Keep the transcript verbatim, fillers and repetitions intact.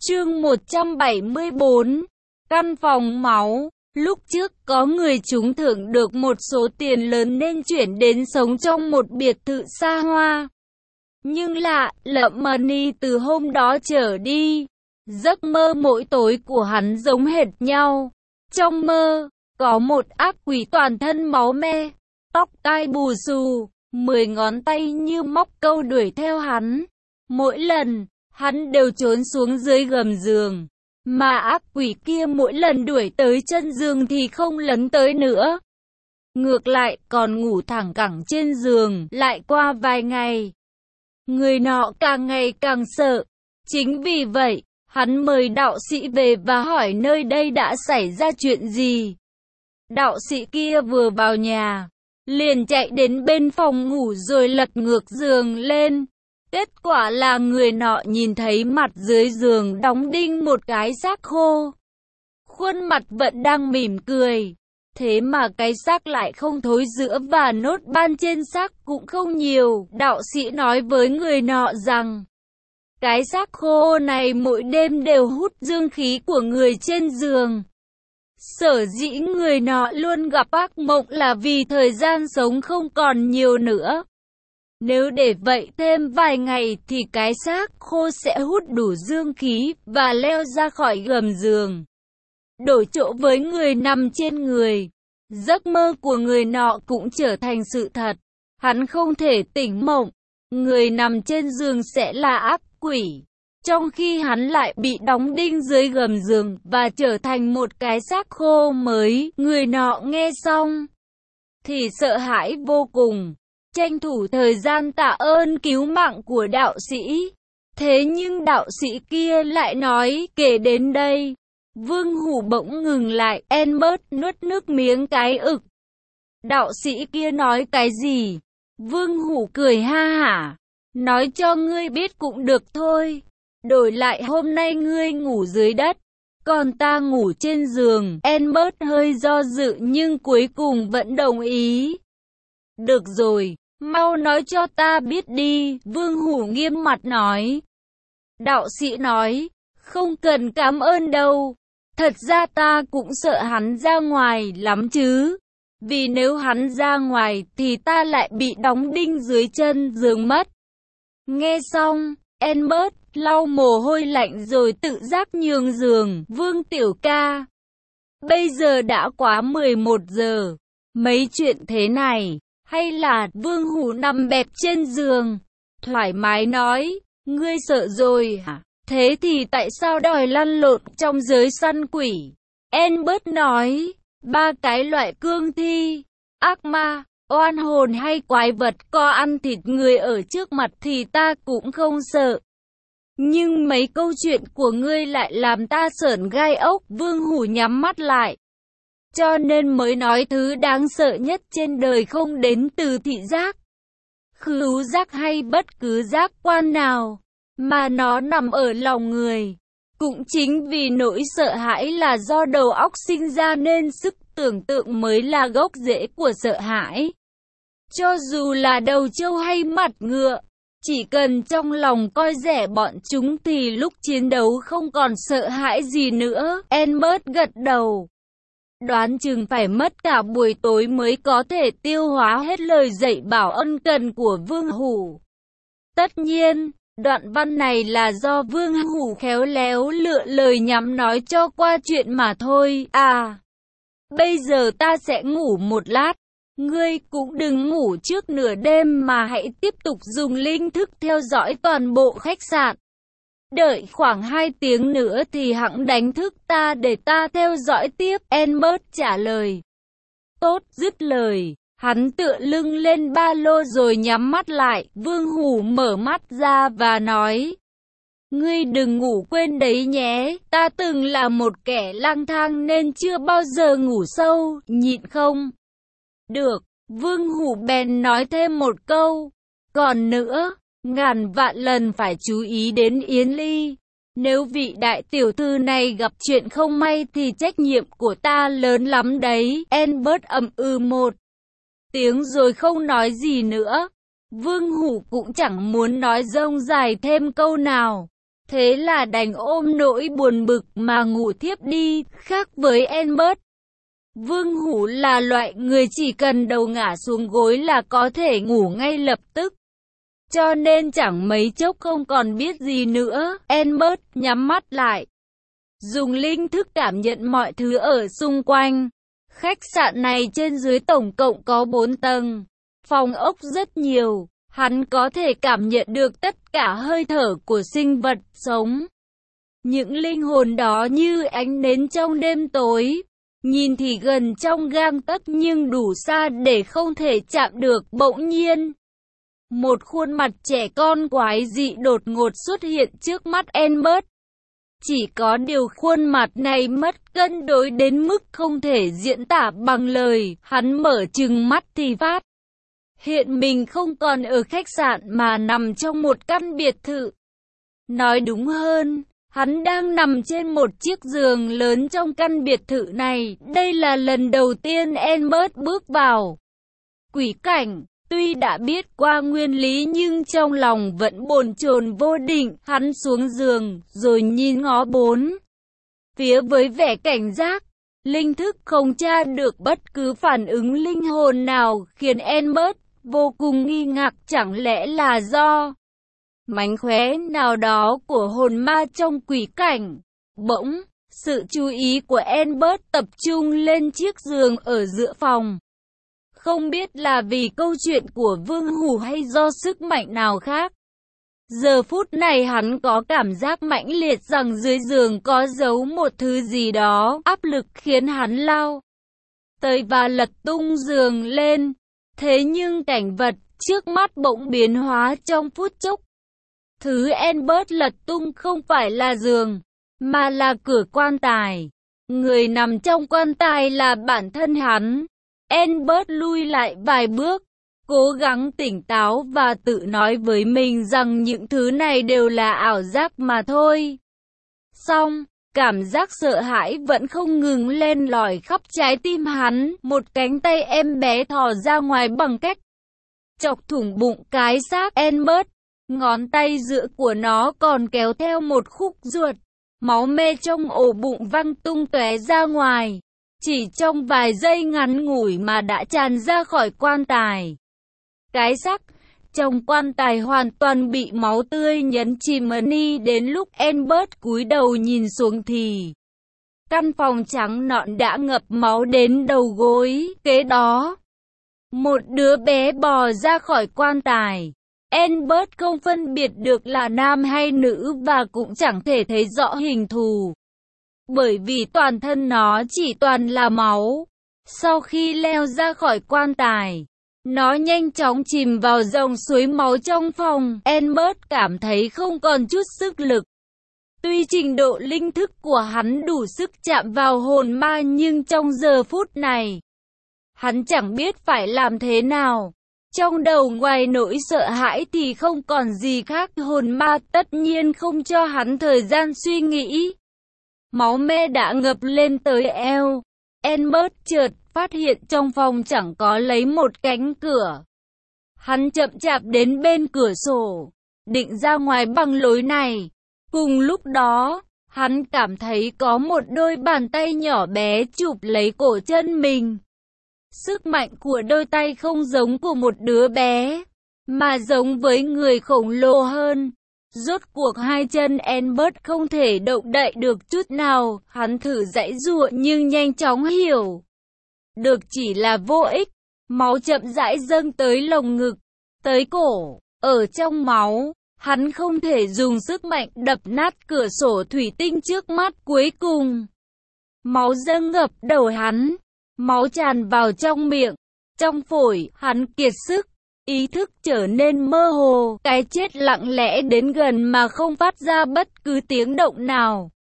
Chương một trăm bảy mươi tư, căn phòng máu. Lúc trước có người trúng thưởng được một số tiền lớn nên chuyển đến sống trong một biệt thự xa hoa. Nhưng lạ lẫm money từ hôm đó trở đi, giấc mơ mỗi tối của hắn giống hệt nhau. Trong mơ, có một ác quỷ toàn thân máu me, tóc tai bù xù, mười ngón tay như móc câu đuổi theo hắn. Mỗi lần, hắn đều trốn xuống dưới gầm giường, mà ác quỷ kia mỗi lần đuổi tới chân giường thì không lấn tới nữa. Ngược lại còn ngủ thẳng cẳng trên giường. Lại qua vài ngày, người nọ càng ngày càng sợ. Chính vì vậy, hắn mời đạo sĩ về và hỏi nơi đây đã xảy ra chuyện gì. Đạo sĩ kia vừa vào nhà, liền chạy đến bên phòng ngủ rồi lật ngược giường lên. Kết quả là người nọ nhìn thấy mặt dưới giường đóng đinh một cái xác khô. Khuôn mặt vẫn đang mỉm cười, thế mà cái xác lại không thối rữa và nốt ban trên xác cũng không nhiều. Đạo sĩ nói với người nọ rằng, cái xác khô này mỗi đêm đều hút dương khí của người trên giường. Sở dĩ người nọ luôn gặp ác mộng là vì thời gian sống không còn nhiều nữa. Nếu để vậy thêm vài ngày thì cái xác khô sẽ hút đủ dương khí và leo ra khỏi gầm giường, đổi chỗ với người nằm trên người. Giấc mơ của người nọ cũng trở thành sự thật. Hắn không thể tỉnh mộng, người nằm trên giường sẽ là ác quỷ, trong khi hắn lại bị đóng đinh dưới gầm giường và trở thành một cái xác khô mới. Người nọ nghe xong thì sợ hãi vô cùng, tranh thủ thời gian tạ ơn cứu mạng của đạo sĩ. Thế nhưng đạo sĩ kia lại nói, kể đến đây, Vương Hủ bỗng ngừng lại, Albert nuốt nước miếng cái ực. Đạo sĩ kia nói cái gì? Vương Hủ cười ha hả, nói cho ngươi biết cũng được thôi. Đổi lại hôm nay ngươi ngủ dưới đất, còn ta ngủ trên giường. Albert hơi do dự nhưng cuối cùng vẫn đồng ý. Được rồi, mau nói cho ta biết đi, Vương Hủ nghiêm mặt nói. Đạo sĩ nói, không cần cảm ơn đâu. Thật ra ta cũng sợ hắn ra ngoài lắm chứ. Vì nếu hắn ra ngoài thì ta lại bị đóng đinh dưới chân giường mất. Nghe xong, Albert lau mồ hôi lạnh rồi tự giác nhường giường. Vương tiểu ca, bây giờ đã quá mười một giờ. Mấy chuyện thế này, hay là Vương Hủ nằm bẹp trên giường, thoải mái nói, ngươi sợ rồi hả? Thế thì tại sao đòi lăn lộn trong giới săn quỷ? Albert nói, ba cái loại cương thi, ác ma, oan hồn hay quái vật có ăn thịt người ở trước mặt thì ta cũng không sợ. Nhưng mấy câu chuyện của ngươi lại làm ta sởn gai ốc. Vương Hủ nhắm mắt lại. Cho nên mới nói thứ đáng sợ nhất trên đời không đến từ thị giác, khứu giác hay bất cứ giác quan nào, mà nó nằm ở lòng người. Cũng chính vì nỗi sợ hãi là do đầu óc sinh ra nên sức tưởng tượng mới là gốc rễ của sợ hãi. Cho dù là đầu trâu hay mặt ngựa, chỉ cần trong lòng coi rẻ bọn chúng thì lúc chiến đấu không còn sợ hãi gì nữa. Albert gật đầu. Đoán chừng phải mất cả buổi tối mới có thể tiêu hóa hết lời dạy bảo ân cần của Vương Hủ. Tất nhiên, đoạn văn này là do Vương Hủ khéo léo lựa lời nhắm nói cho qua chuyện mà thôi. À, bây giờ ta sẽ ngủ một lát. Ngươi cũng đừng ngủ trước nửa đêm mà hãy tiếp tục dùng linh thức theo dõi toàn bộ khách sạn. Đợi khoảng hai tiếng nữa thì hẵng đánh thức ta để ta theo dõi tiếp. Albert trả lời. Tốt, dứt lời, hắn tựa lưng lên ba lô rồi nhắm mắt lại. Vương Hủ mở mắt ra và nói, ngươi đừng ngủ quên đấy nhé, ta từng là một kẻ lang thang nên chưa bao giờ ngủ sâu, nhịn không? Được, Vương Hủ bèn nói thêm một câu, còn nữa, ngàn vạn lần phải chú ý đến Yến Ly. Nếu vị đại tiểu thư này gặp chuyện không may thì trách nhiệm của ta lớn lắm đấy. Albert ậm ừ một tiếng rồi không nói gì nữa. Vương Hủ cũng chẳng muốn nói rông dài thêm câu nào. Thế là đành ôm nỗi buồn bực mà ngủ thiếp đi. Khác với Albert, Vương Hủ là loại người chỉ cần đầu ngả xuống gối là có thể ngủ ngay lập tức. Cho nên chẳng mấy chốc không còn biết gì nữa. Albert nhắm mắt lại, dùng linh thức cảm nhận mọi thứ ở xung quanh. Khách sạn này trên dưới tổng cộng có bốn tầng, phòng ốc rất nhiều. Hắn có thể cảm nhận được tất cả hơi thở của sinh vật sống. Những linh hồn đó như ánh nến trong đêm tối, nhìn thì gần trong gang tấc nhưng đủ xa để không thể chạm được. Bỗng nhiên, một khuôn mặt trẻ con quái dị đột ngột xuất hiện trước mắt Albert. Chỉ có điều khuôn mặt này mất cân đối đến mức không thể diễn tả bằng lời. Hắn mở trừng mắt thì phát hiện mình không còn ở khách sạn mà nằm trong một căn biệt thự. Nói đúng hơn, hắn đang nằm trên một chiếc giường lớn trong căn biệt thự này. Đây là lần đầu tiên Albert bước vào quỷ cảnh. Tuy đã biết qua nguyên lý nhưng trong lòng vẫn bồn chồn vô định. Hắn xuống giường rồi nhìn ngó bốn phía với vẻ cảnh giác. Linh thức không tra được bất cứ phản ứng linh hồn nào, khiến Albert vô cùng nghi ngạc. Chẳng lẽ là do mánh khóe nào đó của hồn ma trong quỷ cảnh? Bỗng, sự chú ý của Albert tập trung lên chiếc giường ở giữa phòng. Không biết là vì câu chuyện của Vương Hủ hay do sức mạnh nào khác, giờ phút này hắn có cảm giác mãnh liệt rằng dưới giường có giấu một thứ gì đó. Áp lực khiến hắn lao tới và lật tung giường lên. Thế nhưng cảnh vật trước mắt bỗng biến hóa trong phút chốc. Thứ Albert lật tung không phải là giường, mà là cửa quan tài. Người nằm trong quan tài là bản thân hắn. Albert lui lại vài bước, cố gắng tỉnh táo và tự nói với mình rằng những thứ này đều là ảo giác mà thôi. Song, cảm giác sợ hãi vẫn không ngừng len lỏi khắp trái tim hắn. Một cánh tay em bé thò ra ngoài bằng cách chọc thủng bụng cái xác Albert. Ngón tay giữa của nó còn kéo theo một khúc ruột. Máu me trong ổ bụng văng tung tóe ra ngoài. Chỉ trong vài giây ngắn ngủi mà đã tràn ra khỏi quan tài. Cái xác trong quan tài hoàn toàn bị máu tươi nhấn chìm. Đi đến lúc Albert cúi đầu nhìn xuống thì căn phòng trắng nõn đã ngập máu đến đầu gối. Kế đó, một đứa bé bò ra khỏi quan tài. Albert không phân biệt được là nam hay nữ và cũng chẳng thể thấy rõ hình thù, bởi vì toàn thân nó chỉ toàn là máu. Sau khi leo ra khỏi quan tài, nó nhanh chóng chìm vào dòng suối máu trong phòng. Albert cảm thấy không còn chút sức lực. Tuy trình độ linh thức của hắn đủ sức chạm vào hồn ma nhưng trong giờ phút này, hắn chẳng biết phải làm thế nào. Trong đầu ngoài nỗi sợ hãi thì không còn gì khác. Hồn ma tất nhiên không cho hắn thời gian suy nghĩ. Máu me đã ngập lên tới eo. Albert chợt phát hiện trong phòng chẳng có lấy một cánh cửa. Hắn chậm chạp đến bên cửa sổ, định ra ngoài bằng lối này. Cùng lúc đó, hắn cảm thấy có một đôi bàn tay nhỏ bé chụp lấy cổ chân mình. Sức mạnh của đôi tay không giống của một đứa bé, mà giống với người khổng lồ hơn. Rốt cuộc hai chân Albert không thể động đậy được chút nào. Hắn thử giãy giụa nhưng nhanh chóng hiểu được chỉ là vô ích. Máu chậm rãi dâng tới lồng ngực, tới cổ. Ở trong máu, hắn không thể dùng sức mạnh đập nát cửa sổ thủy tinh trước mắt. Cuối cùng, máu dâng ngập đầu hắn. Máu tràn vào trong miệng, trong phổi. Hắn kiệt sức, ý thức trở nên mơ hồ. Cái chết lặng lẽ đến gần mà không phát ra bất cứ tiếng động nào.